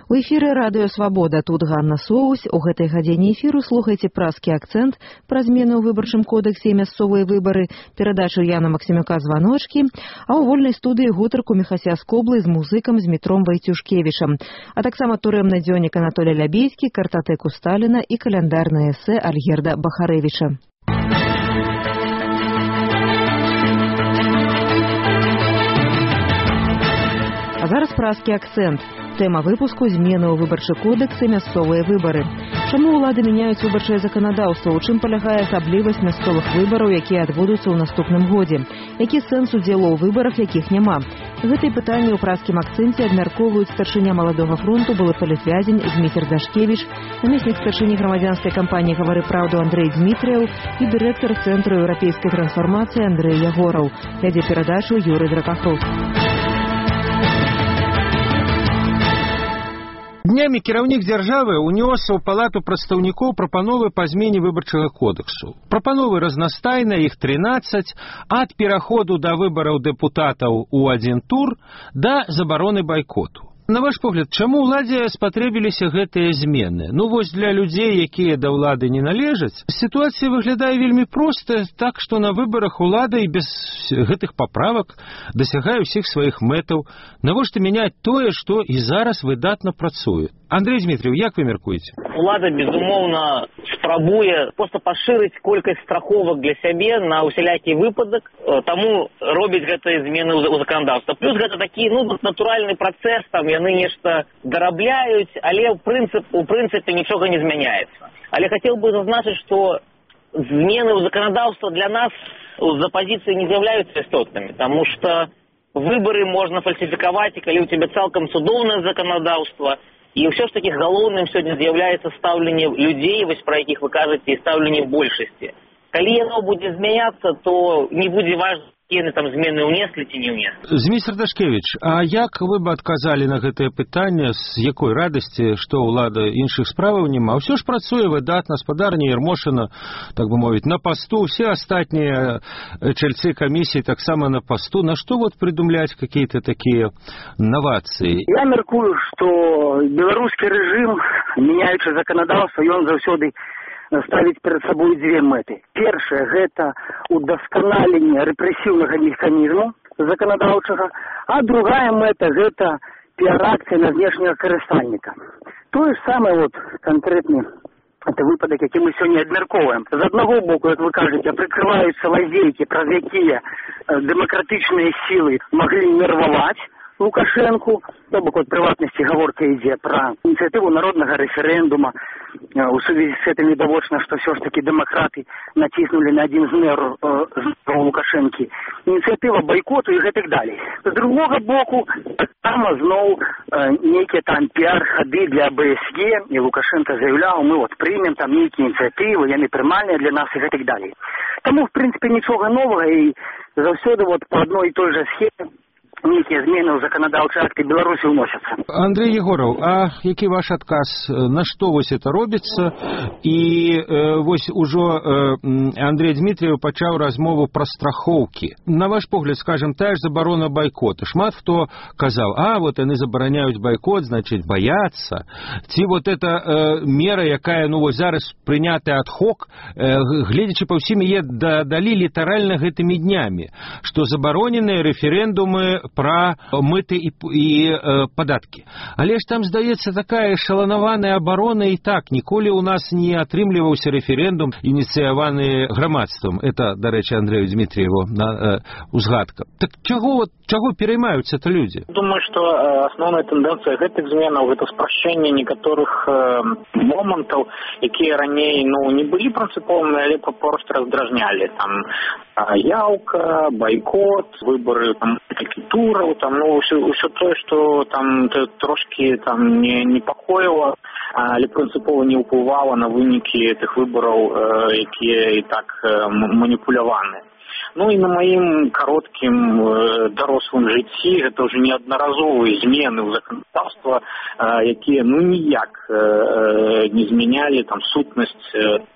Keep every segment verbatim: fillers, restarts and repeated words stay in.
У эфіры радыё Свабода, тут Ганна Соусь. У гэтай гадзіне эфіру слухайце празкі акцэнт пра змены ў выбарчым кодексе і мясцовыя выбары, перадачу Яна Максімюка «Званочкі», а ў вольнай студыі гутарку Міхася Скоблы з музыкам Змітром Вайцюшкевічам, а таксама турэмны дзённік Анатолій Лябейскі, картатэку Сталіна і каляндарнае эсэ Альгерда Бахарэвіча. А зараз празкі акцэнт. Тэма выпуску змены ў выбарчы кодекс і мясцовыя выбары. Чаму ўлады мяняюць выбарчае заканадаўства? У чым палягае асаблівасць мясцовых выбараў, якія адбудуцца ў наступным годзе? Які сэнс удзелу ў выбарах, якіх няма? Гэтыя пытанні ў празкім акцэнце абмяркоўваюць старшыня маладога фронту, былы палітвязень Зміцер Дашкевіч, намеснік старшыні грамадзянскай кампаніі «Гавары праўду» Андрэй Дзмітрыяў і дырэктар Цэнтру еўрапейскай трансфармацыі Андрэй Ягораў. Вядзе перадачу Юрый Дракахрус. Днямі кіраўнік дзяржавы ўнёс у палату прадстаўнікоў прапановы па змене выбарчага кодексу. Прапановы разнастайныя, іх трынаццаць, ад пераходу да выбараў дэпутатаў у адзін тур да забароны байкоту. На ваш погляд, чаму ўладзе спатрэбіліся гэтыя змены? Ну вось для людзей, якія да ўлады не належаць, сітуацыя выглядае вельмі проста, так што на выбарах улада і без гэтых паправак дасягае ўсіх сваіх мэтаў. Навошта мяняць тое, што і зараз выдатна працуе? Андрей Дмитрiev, як вы мяркуеце? Улада, безумоўна, спрабуе проста пашырыць колькасць страховак для сябе на усялякі выпадак, таму робіць гэтыя змены ў заканадаўства. Плюс гэта такі, ну, натуральны працэс, там яны нешта дарабляюць, але ў прынцып, у прынцыпе нічога не змяняецца. Але хацеў бы зазначыць, што змены ў заканадаўства для нас з апазіцыі не з'яўляюцца істотнымі, таму што выбары можна фальсіфікаваць, і калі ў цябе цалкам цудоўнае заканадаўства. І ўсё ж такі галоўным сёння з'яўляецца стаўленне людзей, вось пра якіх вы кажаце, і стаўленне большасці. Калі яно будзе змяняцца, то не будзе важна, яны там змены ўнеслі ці не ўнеслі. Зміцер Дашкевіч, а як вы бы адказалі на гэтае пытанне, з якой радасці, што ўлада іншых справаў няма? Ўсё ж працуе выдатна, спадарня Ермошына, так бы мовіць, на пасту, все астатнія чальцы камісіі таксама на пасту. На што вот придумлять какие-то такие новации? Я мяркую, што беларускі рэжым, мяняючы заканадаўства, ён заўсёды ставіць перад сабой дзве мэты. Першае – гэта удасканаленне рэпрэсіўнага механізму заканадаўчага, а другая мэта – гэта піар-акцыя на знешняга карыстальніка. Тое ж самае, вот, канкрэтны это выпадак, які мы сёння абмяркоўваем. З аднаго боку, як вы кажаце, прыкрываюцца лазейкі, праз якія дэмакратычныя сілы маглі нерваваць Лукашенку, то бок от прыватнасці гаворка ідзе пра ініцыятыву народнага рэферэндума. У сувязі з гэтым відавочна, што ўсё ж такі дэмакраты націснулі на адзін з мер з Лукашэнкі. Ініцыятыва байкоту і гэтак далей. З другога боку, там зноў нейкія там піар-хады для БСЕ, і Лукашенко заяўляў, мы вот прымем там нейкія ініцыятывы, яны прымальныя для нас і гэтак далей. Таму, в прынцыпе, нічога новага, і заўсёды вот па адной і той жа схеме нейкія змены ў заканадаўчыя акты Беларусі ўносяцца. Андрей Егоров, а які ваш адказ? На што вось это робіцца? І э, вось ужо э, Андрей Дмитриев пачаў размову пра страхоўкі. На ваш погляд, скажем, тая ж забарона байкота. Шмат хто казаў, а вот яны забараняюць байкот, значит, баяцца. Ці вот эта э, мера, якая, ну вось зараз прынятая ад-хок, э, гледзячы па ўсім яе дадалі літаральна гэтымі днямі, што забароненыя рэферэндумы пра мыты і, і э, падаткі. Але ж там, здаецца, такая шаланаваная абарона і так. Ніколі ў нас не атрымліваўся рэферэндум, ініцыяваны грамадствам. Это, да рэчы, Андрэю Дмитриеву на э, узгадка. Так чаго, чаго пераймаюцца-то людзі? Думаю, што асноўная тэндэнцыя гэтых зменаў — гэта спрашчэнне некаторых э, момантаў, якія раней, ну, не былі прынцыповымі, але папросту раздражнялі. Там яўка, байкот, выбары там тураў, там, ну, ўсё, ўсё тое, што там трошкі там не непакоіла, але прынцыпова не ўплывала на вынікі тых выбараў, э, якія і так э, маніпуляваны. Ну і на маім кароткім э, дарослым жыцці гэта ўжо неаднаразовыя змены ў заканадаўства, э, якія ну ніяк э, не змянялі там сутнасць э,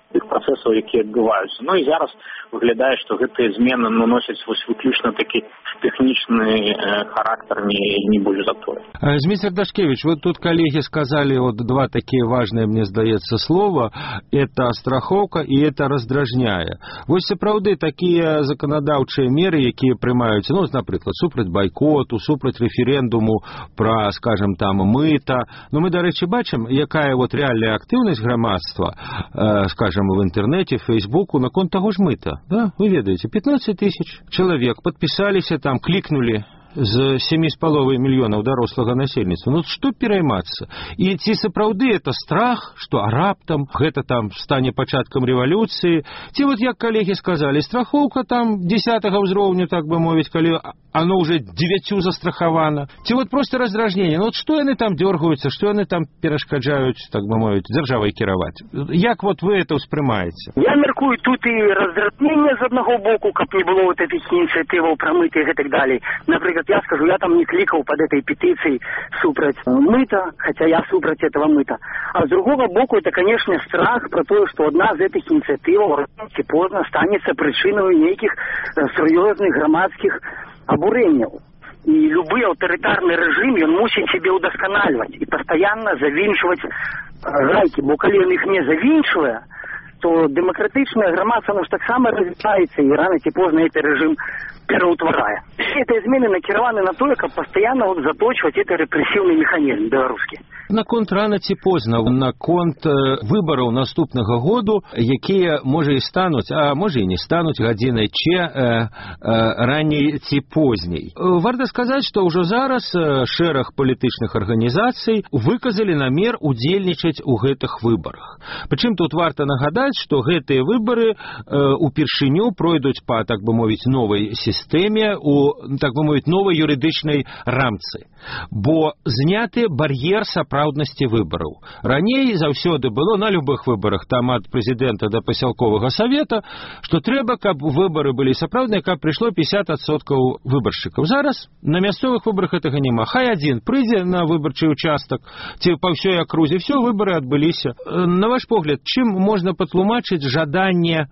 тых працэсаў, якія адбываюцца. Ну і зараз выглядае, што гэтыя змены ну, носяць вось выключна такі тэхнічны э, характар, не, не больш за тое. Зміцер Дашкевич, вот тут коллеги сказали вот два такие важные, мне здаецца, слова. Это страховка и это раздражняе. Вось сапраўды такія заканадаўчыя меры, якія прымаюцца, ну, напрыклад, супраць байкоту, супраць рэферэндуму пра, скажем, там, мыта. Но мы, дарэчы, бачым, якая вот реальная актыўнасць грамадства, э, скажем, в интернете, в Фейсбуку, наконт таго ж мыта. Да? Вы ведаеце, пятнадцать тысяч человек подписались, там, кликнули з семи з паловай мільёнаў дарослага насельніцтва. Ну, што пераймацца? І ці сапраўды это страх, што раптам гэта там стане пачаткам рэвалюцыі? Ці вот, як калегі сказалі, страхоўка там десятага ўзроўню, так бы мовіць, калі оно уже девятью застрахавана? Ці вот просто раздражнение? Ну, вот што яны там дёргаюцца, што яны там перашкаджаюць, так бы мовіць, дзяржавай кіраваць? Як вот вы это ўспрымаеце? Я меркую, тут і раздражнение з аднаго боку, каб не было вот этих ініцыятываў пра мыты і так далее. Напрыклад, я скажу, я там не кликал под этой петицией супраць мыта, хотя я супраць этого мыта. А с другого боку, это, конечно, страх про то, что одна из этих инициатив рано ці поздно станется причиной неких серьезных громадских обуренняў. И любой аўтарытарны рэжым, ён мусіць себе удосканальваць и постоянно завинчивать гайки. Бо калі ён их не завинчивае, то демократичное громадство оно ж таксама развивается, и рано ці поздно этот режим пераўтварае. Все эти измены накіраваны на то, каб постоянно вот заточваць этот рэпрэсіўны механізм беларускі. Наконт рано ці позна, наконт выбараў наступнага году, якія, можа, і стануць, а можа, і не стануць гадзінай че э, э, раней ці позней. Варта сказаць, што ўжо зараз шэраг палітычных арганізацый выказалі намер удзельнічаць у гэтых выбарах. Прычым тут варта нагадаць, што гэтыя выбары э, упершыню пройдуць па, так бы мовіць, новай сістэме, у, так бы мовіць, новай юрыдычнай рамцы. Бо зняты бар'ер сапраўднасці выбараў. Раней заўсёды было на любых выбарах, там ад прэзідэнта да пасялковага савета, што трэба, каб выбары былі сапраўдныя, каб прыйшло пятьдесят адсоткаў выбаршчыкаў. Зараз на мясцовых выбарах гэтага няма. Хай адзін прыйдзе на выбарчы участак, ці па ўсёй акрузе, все, выбары адбыліся. На ваш погляд, чым можна патлумачыць жаданне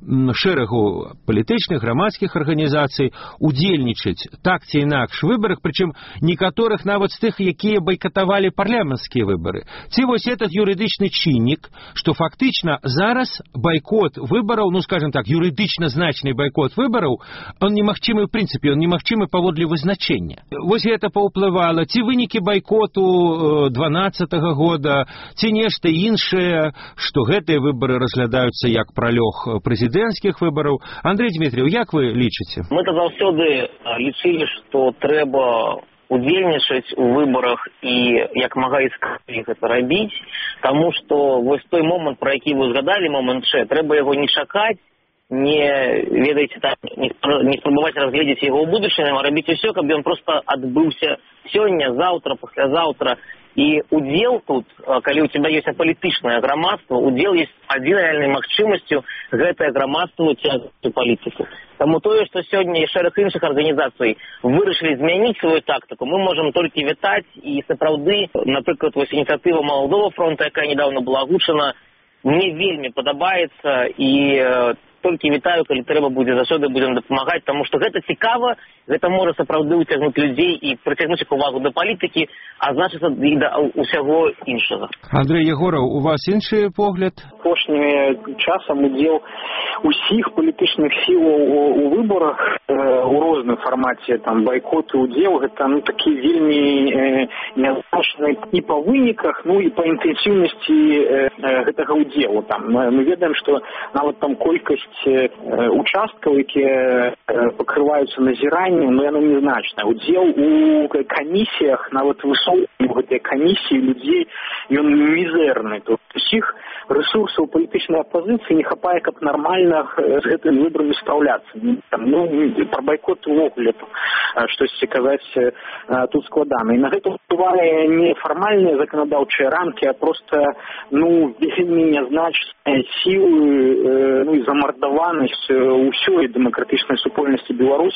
шэрагу палітычных, грамадскіх арганізацый удзельнічаць так ці інакш у выбарах, прычым некаторых нават з тых, якія байкатавалі парламенцкія выбары. Ці вось этот юрыдычны чыннік, што фактычна зараз байкот выбараў, ну, скажем так, юрыдычна значны байкот выбараў, он немагчымы ў прынцыпе, он немагчымы паводле вызначэння. Вось гэта паўплывала, ці вынікі байкоту дванаццатага года, ці нешта іншае, што гэтыя выбары разглядаюцца як пралёг прэзідэнцкіх выбараў. Андрей Дмитриев, як вы лічыце? Мы-то заўсёды лічылі, што трэба удзельнічаць у выбарах і як мага іскрыць гэта рабіць, таму што вось той момант, пра які вы згадалі, момант Ч, трэба яго не чакаць, не, ведаеце, так, не, не спрабаваць разгледзець яго ў будучыні, а рабіць усё, каб ён проста адбыўся сёння, заўтра, паслязаўтра. І удзел тут, калі ў тебя ёсць апалітычнае грамадства, удзел ёсць адзін рэальнай магчымасцю гэтае грамадства цягнуць у палітыку. Таму тое, што сёння і шэраг іншых арганізацый вырашылі змяніць сваю тактыку, мы можам толькі вітаць, і сапраўды, напрыклад, вось ініцыятыва Маладога фронта, якая нядаўна была агучана, мне вельмі падабаецца, і толькі вітаю, калі трэба будзе, заўсёды будзем дапамагаць, таму што гэта цікава, гэта можа сапраўды ўцягнуць людзей і прыцягнуць іх увагу да палітыкі, а значыцца і да ўсяго іншага. Андрей Егоров, у вас іншы погляд? Апошнім часам удзел усіх палітычных сілаў у выбарах у розным фармаце, там, байкот і удзел, гэта, ну, такі вельмі нязначны і па выніках, ну, і па інтэнсіўнасці гэтага удзелу. Там мы ведаем, што нават там колькасць участкаў, якія пакрываюцца назіраннем, но яно незначнае. Удзел у камісіях, нават высокі у гэтай камісіі людзей, ён мізэрны. То усіх рэсурсаў палітычнай апазіцыі не хапае, каб нармальна з гэтымі выбарамі спраўляцца. Ну, пра байкот увогуле штосьці казаць тут складана. І на гэта ўплывае не фармальныя заканадаўчыя рамкі, а проста, ну, вельмі нязначныя сілы, ну, і замардаванасць ўсёй дэмакратычнай супольнасці Беларусі,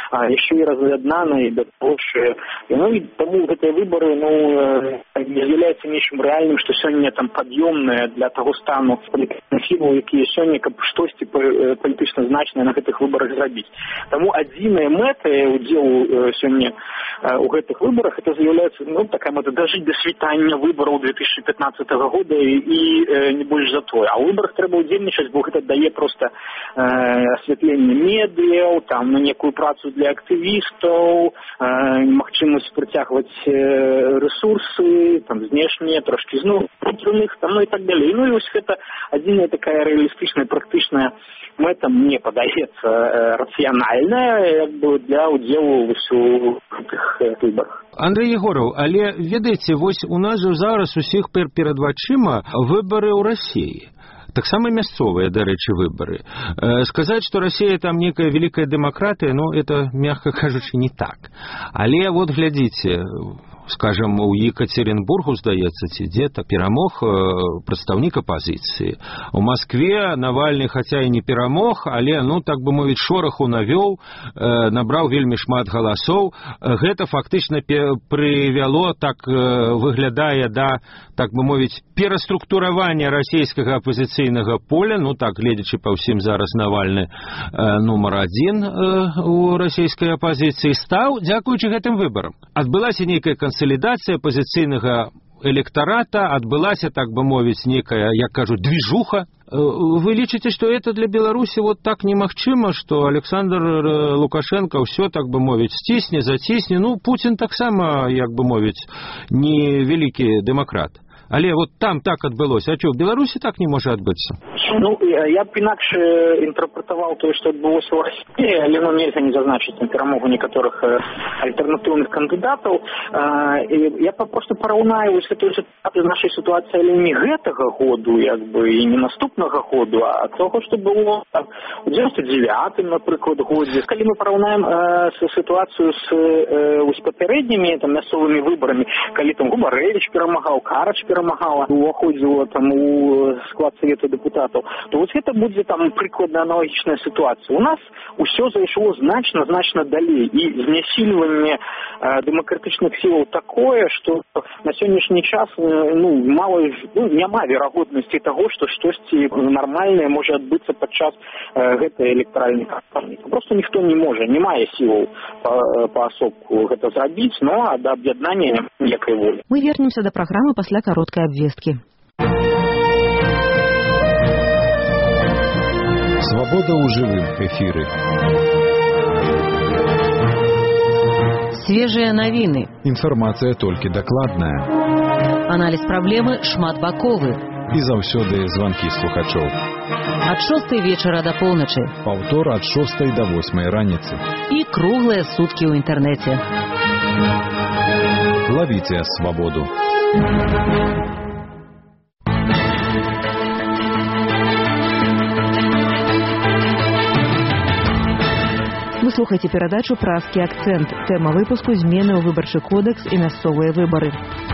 яшчэ і раз'яднана і дапошчае. Ну і таму гэтыя выбары ну з'яўляюцца нечым рэальным, што сёння там пад'ёмнае для таго стану палітычных сілаў, якія сёння каб штосьці палітычна значнае на гэтых выбарах зрабіць. Таму адзіная мэта удзелу сёння у гэтых выбарах это з'яўляецца ну такая мэта дажыць да світання выбараў две тысячи пятнадцатого года і, і не больш за тое. А ў выбарах трэба ўдзельнічаць, бо гэта дае проста асвятленне медыяў, там на некую працу для актывістаў, магчымасць прыцягваць ресурсы, там знешнія, трошкі знутраных, там ну і так далей. Ну і вось гэта адзіная такая рэалістычная, практычная мэта, мне падаецца, рацыянальная, як бы для ўдзелу ў гэтых выбарах. Андрей Егоров, але ведаеце, вось у нас жа зараз усіх перад вачыма выбары ў Расіі. Таксама мясцовыя, дарэчы, выбары. Э, сказаць, што Расія там некая вялікая дэмакратыя, ну, это, мягка кажучы, не так. Але вот глядзіце, скажем, у Екатеринбургу, здаецца, ці дзе-то перамог прадстаўнік апазіцыі. У Маскве Навальны, хаця і не перамог, але, ну, так бы мовіць, шораху навёў, набраў вельмі шмат галасоў. Гэта фактычна прывяло, так выглядае, да, так бы мовіць, пераструктуравання расійскага апазіцыйнага поля, ну, так, гледзячы па ўсім зараз Навальны нумар адзін у расійскай апазіцыі, стаў, дзякуючы гэтым выбарам. Адбылася нейкая кансалідацыя апазіцыйнага электарата, адбылася, так бы мовіць, некая, як кажуць, движуха. Вы лічыце, што это для Беларусі вот так немагчыма, што Александр Лукашенко ўсё, так бы мовіць, сцісне, зацісне. Ну, Путін таксама, як бы мовіць, не вялікі дэмакрат. Але вот там так адбылося. А што, в Беларусі так не можа адбыцца? Ну, я б інакш інтэрпрэтаваў тое, што адбылося ў Расіі, але ну, нельзя не зазначыць на перамогу некаторых альтэрнатыўных кандыдатаў. Я папросту параўнаю вось гэтую сітуацыю з нашай сітуацыі, але не гэтага году, як бы, і не наступнага году, а того, што было у дзевяносто девятым, напрыклад, годзе. Калі мы параўнаем сітуацыю з вось папярэднімі там мясцовымі выбарамі, калі там Губарэвіч перамагаў, Карач перамагала, уваходзіла там у склад Савета дэпутатаў, то вось гэта будзе там прыкладна аналагічная сітуацыя. У нас усё зайшло значна-значна далей, і знясільванне дэмакратычных сілаў такое, што на сённяшні час ну, мала, ну, няма верагоднасці таго, што штосьці нармальнае можа адбыцца падчас гэтай электаральнай кампаніі. Просто ніхто не можа, не мае сілаў паасобку гэта зрабіць, но а да аб'яднання ніякай волі. Мы вернемся да праграмы пасля кароткай абвесткі. Свобода ў жывым эфіры. Свежыя навіны. Інфармацыя толькі дакладная. Аналіз праблемы шматбаковы. І заўсёды званкі слухачоў. Ад шостай вечара да поўначы. Паўтор ад шостай да восьмай раніцы. І круглыя суткі ў інтэрнэце. Лавіце свабоду. Вы слухаеце перадачу «Празкі акцэнт». Тэма выпуску – змены ў выбарчы кодэкс і мясцовыя выбары.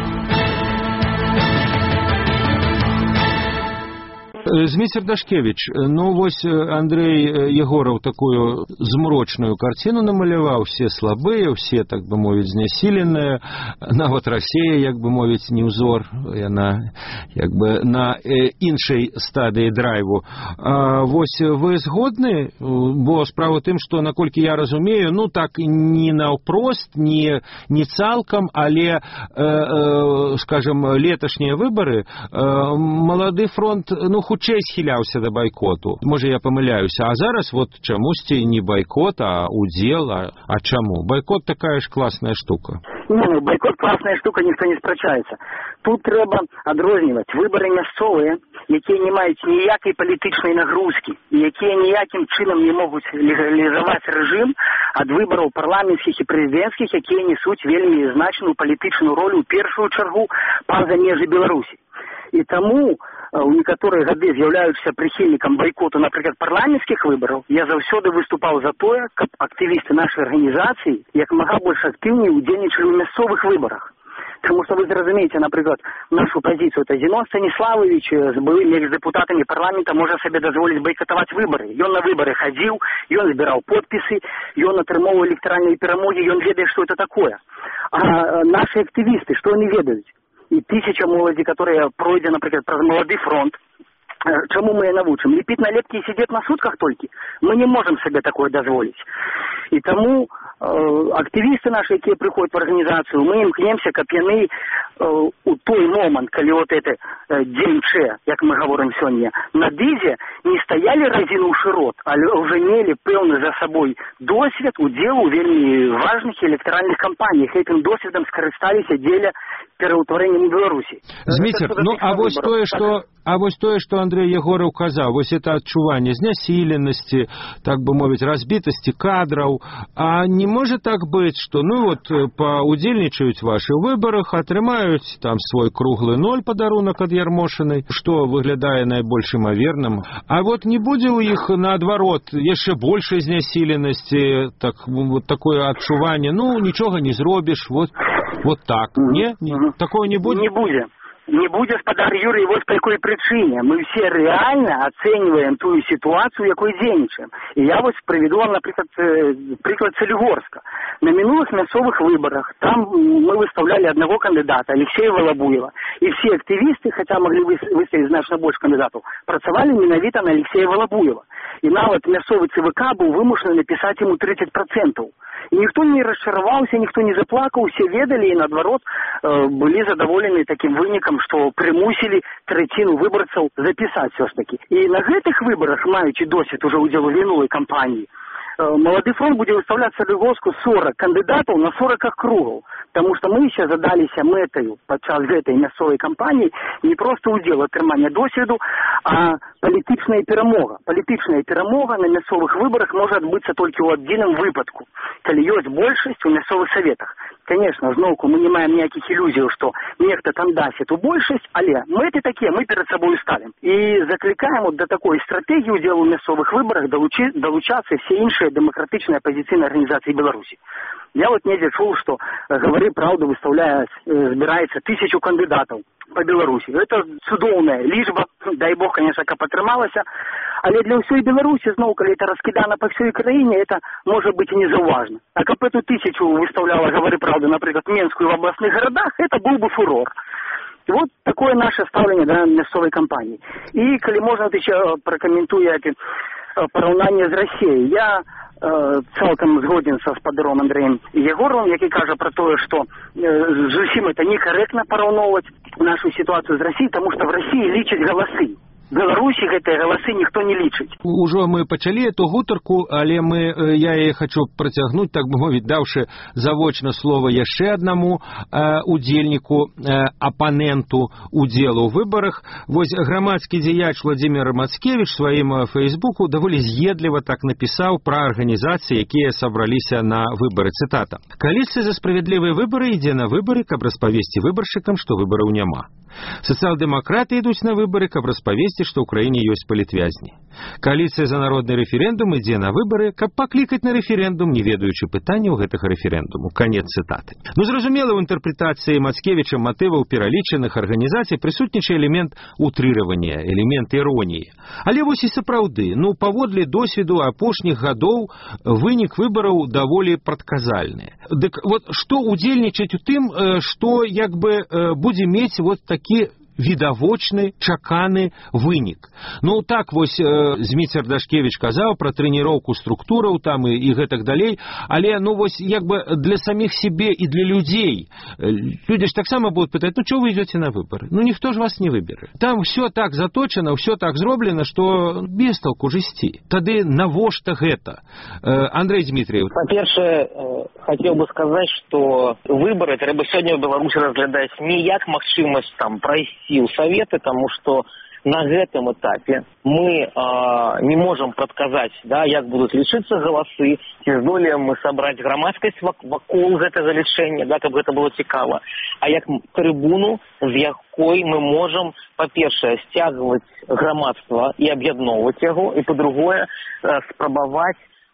Зміцер Дашкевич, ну вось Андрей Егоров такую змрочную картину намаляваў, все слабыя, все, так бы мовіць, знясіленыя, нават Расія, як бы мовіць, не ўзор, яна як бы на іншай стадыі драйву. А вось вы згодны? Бо справа тым, што, наколькі я разумею, ну так не наўпрост, не, не цалкам, але, э, э, скажем, леташнія выбары, э, малады фронт, ну, хутчэй схіляўся да байкоту. Можа, я памыляюся. А зараз вот чамусьці не байкот, а удзел. А, а чаму? Байкот такая ж класная штука. Не, ну, байкот класная штука, ніхто не спрачаецца. Тут трэба адрозніваць выбары мясцовыя, якія не маюць ніякай палітычнай нагрузкі, і якія ніякім чынам не могуць легалізаваць рэжым ад выбараў парламенцкіх і прэзідэнцкіх, якія несуць вельмі значную палітычную ролю ў першую чаргу па-за межы Беларусі. І таму у некаторыя гады з'яўляюцца прыхільнікам байкоту, напрыклад, парламенцкіх выбараў, я заўсёды выступаў за тое, каб актывісты нашай арганізацыі як мага больш актыўней удзельнічалі ў мясцовых выбарах. Тому что вы зразумеете, например, нашу позицию. Это Зенон Станиславович с былыми депутатами парламента может себе дозволить бойкотовать выборы. Он на выборы ходил, он собирал подписи, он отрымал электоральные перемоги, он ведает, что это такое. А наши активисты, что они ведают? И тысяча молоді, которые пройдя, например, про молодый фронт, чему мы и навучим? Лепить налепки и сидеть на сутках только? Мы не можем себе такое дозволить. И тому э, активисты наши, которые приходят в организацию, мы имкнемся, как яны э, у той момент, когда вот это э, день Че, как мы говорим сегодня, на дизе не стояли разинувши рот, а уже имели певный за собой досвід удел у вельми важных электоральных кампаниях. Этим досвідом скористались деля переутворением Беларуси. Зміцер, ну а вось тое, што А вось тое, што Андрей Ягораў казаў, вось это адчуванне знясіленасці, так бы мовіць, разбітасці кадраў, а не можа так быць, што ну вот паўдзельнічаюць вашы ў выбарах, атрымаюць там свой круглы ноль падарунак ад Ярмошынай, што выглядае найбольш імаверным, а вот не будзе ў іх наадварот яшчэ большай знясіленасці, так вот такое адчуванне, ну нічога не зробіш, вот вот так, не? Такого не будзе? Не будзе. Не будет, господар Юрий, вот по какой причине. Мы все реально оцениваем ту ситуацию, якой денежим. И я вот приведу вам, например, приклад Солигорска. На минулых мясцовых выборах там мы выставляли одного кандидата, Алексея Волобуева. И все активисты, хотя могли выставить значно больше кандидатов, працавали менавіта на Алексея Волобуева. И нават мясцовый ЦВК был вымушен написать ему тридцать процентов. И никто не расчаровался, никто не заплакал, все ведали и, наоборот, э, были задоволены таким выником, что примусили третину выборцев записать все-таки. И на этих выборах, маючи досвід уже уділу минулой кампании, э, Молодой фронт будет выставлять Солигорску сорок кандидатов на сорок округов. Потому что мы еще задались метою подчас этой мясцовой кампании не просто удел отрымания досвіду, а політичная перемога. Політичная перемога на мясцовых выборах может отбыться только в отдельном выпадку, коли есть большесть в мясцовых советах. Конечно, знову мы не маем никаких иллюзий, что некто там даст эту большесть, але мы это такие, мы перед собой ставим. И закликаем вот до такой стратегии удела в мясцовых выборах долучи, долучаться все іншие демократичные оппозиционные организации Беларуси. Я вот не чул, что «Говори правду» выставляет, собирается тысячу кандидатов по Беларуси. Это цудоўная лічба, дай бог, конечно, как атрымалася, але для всей Беларуси, знову, коли это раскидано по всей краине, это может быть и не зауважно. А как эту тысячу выставляла «Говори правду», например, в Минску и в областных городах, это был бы фурор. И вот такое наше ставление да, мясцовой кампании. И, коли можно, вот еще прокомментую эти порівняння з Росією. Я е, цілком згоден з господаром Андреєм Єгоровим, який каже про те, що е, зовсім це некоректно порівнювати нашу ситуацію з Росією, тому що в Росії лічать голоси. В Беларусі гэтыя галасы ніхто не лічыць. Ужо мы пачалі эту гутарку, але мы, я яе хочу працягнуць, так бы мовіць, даўшы завочна слова яшчэ аднаму э, удзельніку, э, апаненту удзелу ў выбарах. Вось грамадскі дзеяч Владимир Мацкевич сваім фейсбуку даволі з'едліва так напісаў пра арганізацыі, якія сабраліся на выбары. Цытата. «Коалиция за справедливые выборы ідзе на выборы, каб распавесці выбаршчыкам, што выбараў няма. Сацыял-дэмакраты ідуць на выборы, каб распавесці, што ў краіне ёсць палітвязні. Коалиция за народны рэферэндум ідзе на выборы, каб паклікаць на рэферэндум, не ведаючы пытанняў гэтага рэферэндуму». Канец цытаты. Ну, зразумела, ў інтэрпрэтацыі Мацкевіча матываў пералічаных арганізацый прысутнічае элемент утрыравання, элемент іроніі. Але вось і сапраўды, ну, паводле досведу апошніх гадоў вынік выбараў даволі прадказальны. Дык вот што удзельнічаць у тым, што як бы будзе мець вот такі відавочны, чаканы вынік. Ну, так вось э, Зміцер Дашкевич казаў пра трэніроўку структураў там і, і гэтак далей, але, ну, вось, як бы для саміх себе і для людзей. Людзі ж таксама будуць пытаць, ну, чё вы ідзёце на выбары? Ну, ніхто ж вас не выберэ. Там ўсё так заточана, ўсё так зроблена, што без толку ж ісці. Тады навошта гэта? Э, Андрей Дмитриев. Па-першае, хотел бы сказать, что выборы трэба сегодня в Беларуси разглядать не як магчымасць там пройти у Советы, потому что на гэтым этапе мы э, не можем предсказать, да, як будут лічыцца галасы, ці здолеем мы собрать громадскость вакол гэтага лічэння, да, каб гэта было цікава, а як трибуну, з якой мы можем, по-першае, сцягваць грамадства и аб'ядноўваць яго, и по-другое, э, спрабаваць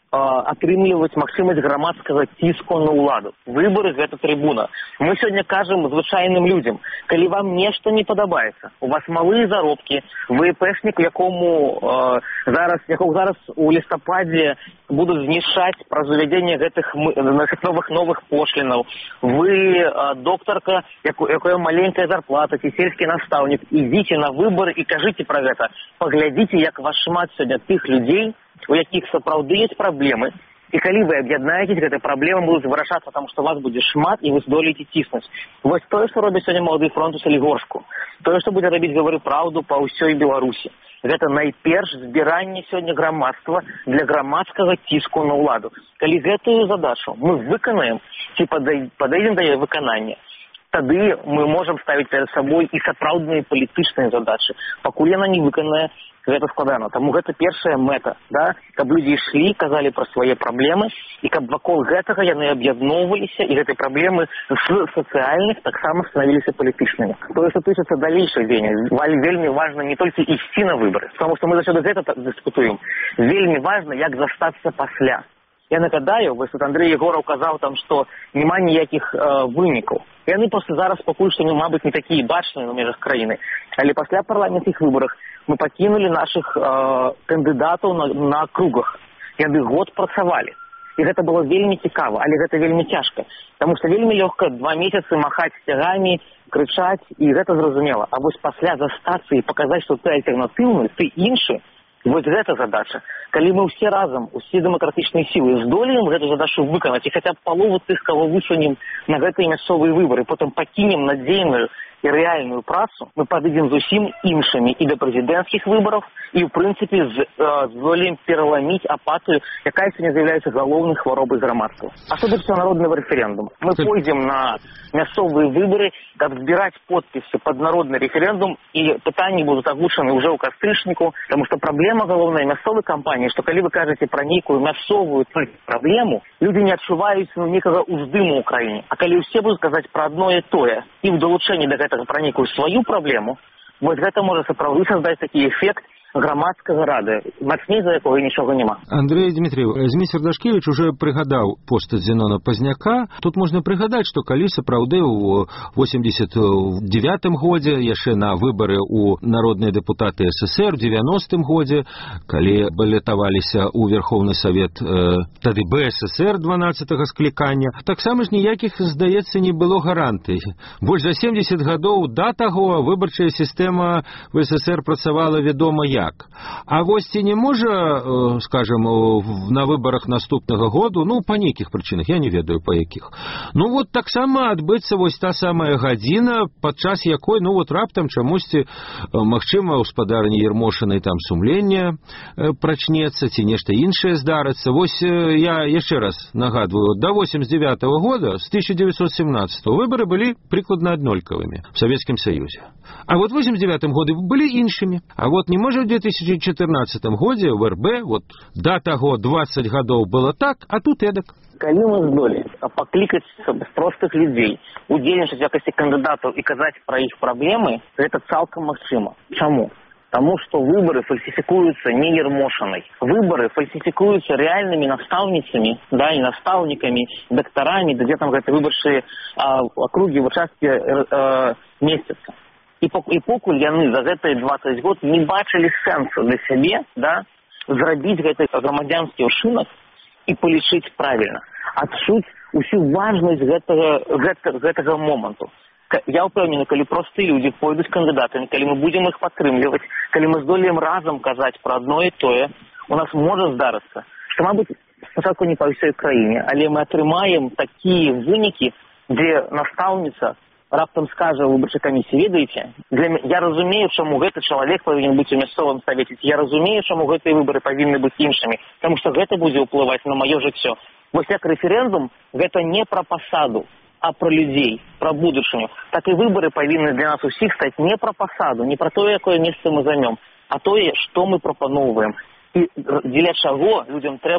атрымліваць магчымасць грамадскага ціску на ўладу. Выбары гэта трыбуна. Мы сёння кажам звычайным людзям, калі вам нешта не падабаецца, у вас малыя заробкі, вы іпэшнік, якому э, зараз, якому зараз у лістападзе будуць знішчаць праз увядзенне гэтых новых новых пошлінаў, вы э, доктарка, яку, якая маленькая зарплата, ці сельскі настаўнік, ідзіце на выбары і кажыце пра гэта. Паглядзіце, як вас шмат сёння тых людзей, у якіх сапраўды ёсць праблемы, і калі вы аб'яднаецесь, гэтыя праблемы будуць вырашацца, таму што вас будзе шмат і вы здолееце ціснуць. Вось тое, што робіць сёння малады фронт у Салігорску, тое, што будзе рабіць «Гавары праўду» па ўсёй Беларусі. Гэта найперш збіранне сёння грамадства для грамадскага ціску на ўладу. Калі гэтую задачу мы выканаем, ці падыдзем да яе выканання, тады мы можам ставіць перад сабой і сапраўдныя палітычныя задачы. Пакуль яна не выканае, гэта складана. Таму гэта першая мэта, да? Каб людзі ішлі, казалі пра свае праблемы, і каб вакол гэтага яны аб'ядноўваліся, і гэтыя праблемы з сацыяльных таксама станавіліся палітычнымі. Тое, што тычыцца далейшых дзеянняў, вельмі важна не толькі ісці на выбары, таму што мы заўсёды гэта дыскутуем. Вельмі важна, як застацца пасля. Я нагадаю, вось тут Андрей Егоров казаў там, што няма ніякіх э, вынікаў. Яны проста зараз пакуль што, ну, мабыць, не такія бачныя на межах краіны. Але пасля парламенцкіх выбарах мы пакінулі нашых э, кандыдатаў на, на кругах. Яны год працавалі. І гэта было вельмі цікава, але гэта вельмі цяжка. Таму што вельмі лёгка два месяцы махаць сцягамі, крычаць, і гэта зразумела. А вось пасля застацца і паказаць, што ты альтэрнатыўны, ты іншы, вось гэта задача. Калі мы ўсе разам, усе дэмакратычныя сілы здолеем гэту задачу выканаць і хаця б палову тых, каго высунем на гэтыя мясцовыя выбары, потым пакінем надзейную і рэальную працу, мы падыдзем зусім іншымі і да прэзідэнцкіх выбараў, і, ў прынцыпе, здолеем пераламіць апатыю, якая сёння з'яўляецца галоўнай хваробай грамадства. Асобіцца народнага рэферэндум. Мы пойдзем на мясцовыя выбары, каб збіраць подпісы пад народны рэферэндум, і пытанні будуць агучаны ўжо ў кастрычніку, таму што праблема галоўнай мясцовай кампаніі, што калі вы кажаце пра нейкую мясцовую праблему, людзі не адчуваюць, ну, некага ўздыму ў краіне. А калі ўсе будуць казаць пра адно і тое, і ў далучэнні да гэтага пра нейкую сваю праблему, вось гэта можа сапраўды создаць такі эфект грамадскага рады, мацней за якога нічога няма. Андрей Дмитриев, Зміцер Дашкевич уже прыгадаў пост Зенона Пазняка. Тут можна прыгадаць, што калі сапраўды ў восемьдесят девятым годзе, яшчэ на выбары ў народныя дэпутаты СССР, у девяностым годзе, калі балятаваліся ў Верховны Савет э, тады БССР дванаццатага склікання, таксама ж ніякіх, здаецца, не было гарантый. Больш за семьдесят гадоў да таго выбарчая сістэма в СССР працавала вядома як. А вось ці не можа, скажем, на выбарах наступнага году, ну, па нейкіх прычынах, я не ведаю па якіх, ну, вот таксама адбыцца вось та самая гадзіна, падчас якой, ну, вот раптам чамусьці, магчыма, у спадарні Ермошынай там сумленне прачнецца, ці нешта іншае здарыцца. Вось я яшчэ раз нагадваю, до восемьдесят девятого года, с тысяча девятьсот семнадцатого, выборы были прикладно одноликовыми в Советском Союзе. А вот в восемьдесят девятом году были иншими. А вот не может в две тысячи четырнадцатом году в эр бэ, вот до того двадцать годов было так, а тут эдак. Калі мы здолеем паклікаць простых людзей, удзельнічаць в якасці кандыдатаў і казаць пра іх праблемы, гэта цалкам магчыма. Чаму? Потому что выборы фальсификуются не Ермошиной. Выборы фальсификуются реальными наставницами, да, и наставниками, докторами, да, где там это выборшие а, округи в участке а, месяца. И, и покуль яны за гэтыя двадцать год не бачили сенсу для себе, да, зрабіць гэты грамадзянскі ўчынак і палічыць правильно, адчуць усю важнасць гэтага, гэтага, гэтага моманту. Я ўпэўнены, калі простыя людзі пойдуць кандыдатамі, калі мы будзем іх падтрымліваць, калі мы здолеем разам казаць пра адно і тое, у нас можа здарыцца, што, мабыць, спачатку не па ўсёй краіне, але мы атрымаем такія вынікі, дзе настаўніца раптам скажа выбарчай камісіі, ведаеце, для м... я разумею, чаму гэты чалавек павінен быць у мясцовым савеце, я разумею, чаму гэтыя выбары павінны быць іншымі, таму што гэта будзе ўплываць на маё жыццё. Вось як рэферэндум, гэта не пра пасаду, а про людей, про будущее. Так и выборы повинны для нас усіх стать не про посаду, не про то, якое место мы займем, а то, что мы пропановываем. И для чего людям треба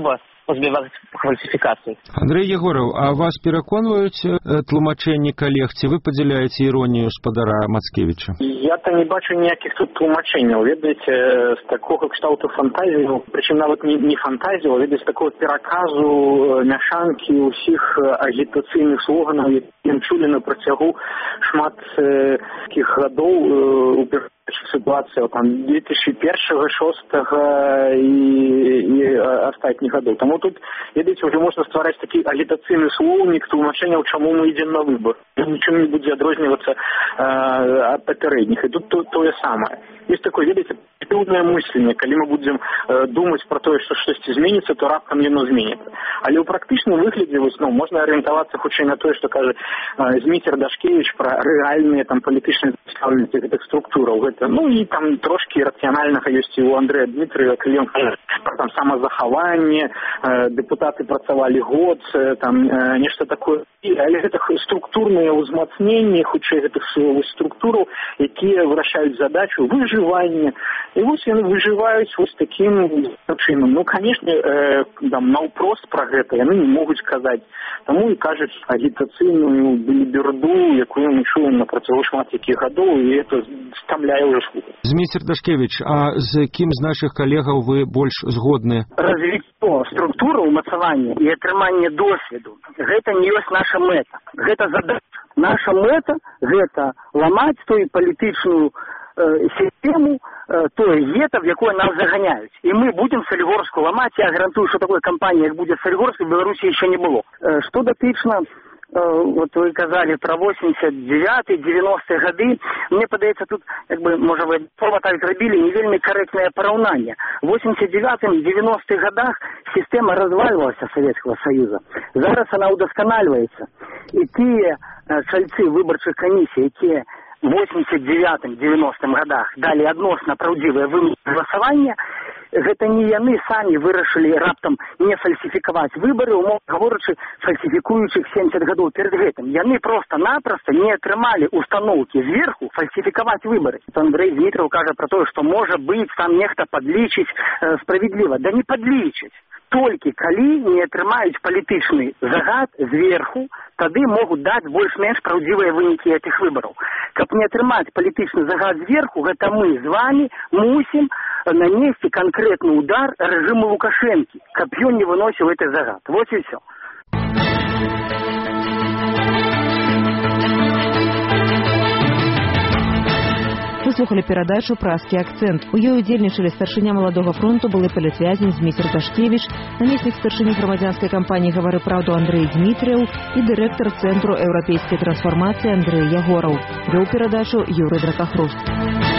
пазбегаць фальсіфікацый. Андрей Егоров, а вас пераконваюць тлумачэнні калег, ці вы падзяляеце іронію спадара Мацкевіча? Я-то не бачу ніякіх тут тлумачэнняў. Ведаеце, з такога кшталту фантазію, прычым нават не, не фантазію, а ведаеце, такого пераказу, мяшанкі ўсіх агітацыйных слоганаў, які чулі на працягу шмат такіх гадоў у ситуация там две тысячи первого, шестого и, и остатніх гадоў. Тому тут, видите, уже можно ствараць такі агітацыйны слоўнік тлумачэнняў, чаму мы ідзем на выбор. Нічым не будзе адрознівацца э, ад папярэдніх. І тут то, тое самае. Есть такое, видите, пэўнае мысленне, калі мы будзем э, думаць про тое, што штосьці зменіцца, то раптам яно зменіцца. Але ў практычным выглядзе ну, можна арыентавацца хутчэй на тое, што кажа э, Зміцер Дашкевіч пра рэальныя там палітычныя прадстаўленні гэтых структураў. Гэта, ну і там трошкі рацыянальнага ёсць і ў Андрэя Дмітрыева, калі ён кажа пра там самазахаванне, э, дэпутаты працавалі год, э, там э, нешта такое. Але гэта структурныя ўзмацненні, хутчэй гэтых сіловых структураў, якія вырашаюць задачу выжывання. І вось яны выжываюць вось такім чынам. Ну, канешне, э, там, наўпрост пра гэта яны не могуць казаць. Таму і кажуць агітацыйную беліберду, якую мы чуем на працягу шмат якіх гадоў, і это стамляе ўжо слухаць. Зміцер Дашкевіч, а з кім з нашых калегаў вы больш згодны? Развіццё структуры ўмацавання і атрыманне досведу. Гэта не ёсць наша мэта. Гэта задача. Наша мэта – гэта ламаць тую палітычную э, сістэму, э, тое гета, в якое нас заганяюць. І мы будзем Салігорску ламаць. Я гарантую, што такой кампаніі, як будзе Салігорск, в Беларусі яшчэ не было. Э, што датычна, э, вот вы казалі пра восемьдесят девятый девяностые гады, мне падаецца тут, як бы, можа, вы слова так зрабілі, не вельмі карэктнае параўнанне. В восемьдесят девятым девяностых годах сістэма развальвалася Савецкага Саюза. Зараз она удасканальваецца. І тыя чальцы выбарчых камісій, якія в восемьдесят девятым девяностым годах далі адносна праўдзівыя вынікі галасавання, гэта не яны самі вырашылі раптам не фальсіфікаваць выбары, умоўна гаворачы, фальсіфікуючых семьдесят гадоў перед гэтым. Яны проста-напросто не атрымалі установкі зверху фальсіфікаваць выбары. Андрей Дмітрыеў кажа про тое, што можа быць там нехта падлічыць э, справедліва. Да не падлічыць. Толькі калі не атрымаюць палітычны загад зверху, тады могуць даць больш-менш праўдзівыя вынікі гэтых выбараў. Каб не атрымаць палітычны загад зверху, гэта мы з вами мусім нанесці канкрэтны удар рэжыму Лукашэнкі, каб ён не выносіў гэты загад. Вот і все. Вы слухали перадачу «Празкі акцэнт». У ёй удзельнічалі старшыня маладога фронту, былы палітвязень Зміцер Дашкевіч, намеснік старшыні грамадзянскай кампаніі «Гавары праўду» Андрей Дмітрыеў і дырэктар Цэнтру еўрапейскай трансфармацыі Андрей Ягораў. Вёў перадачу Юрый Дракахруст.